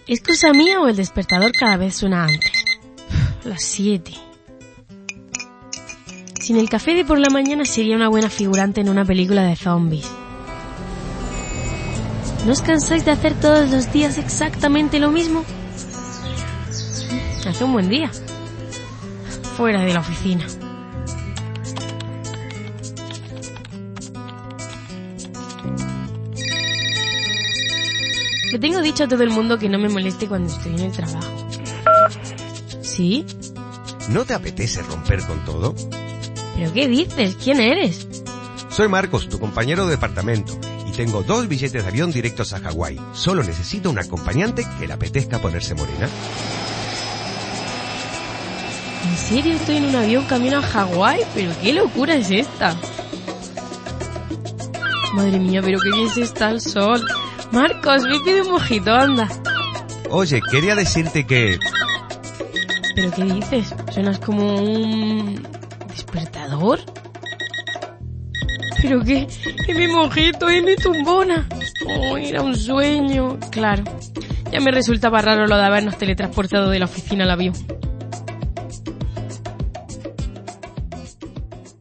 ¿Es cosa mía o el despertador cada vez suena antes? Las 7. Sin el café de por la mañana sería una buena figurante en una película de zombies. ¿No os cansáis de hacer todos los días exactamente lo mismo? Hace un buen día. Fuera de la oficina. Le tengo dicho a todo el mundo que no me moleste cuando estoy en el trabajo. ¿Sí? ¿No te apetece romper con todo? ¿Pero qué dices? ¿Quién eres? Soy Marcos, tu compañero de departamento, y tengo 2 billetes de avión directos a Hawái. Solo necesito un acompañante que le apetezca ponerse morena. ¿En serio estoy en un avión camino a Hawái? ¿Pero qué locura es esta? Madre mía, pero qué bien se está el sol. Marcos, me pide un mojito, anda. Oye, quería decirte que... ¿Pero qué dices? Suenas como un... ¿despertador? ¿Pero qué? ¡Es mi mojito! ¡Es mi tumbona! ¡Oh, era un sueño! Claro, ya me resultaba raro lo de habernos teletransportado de la oficina al avión.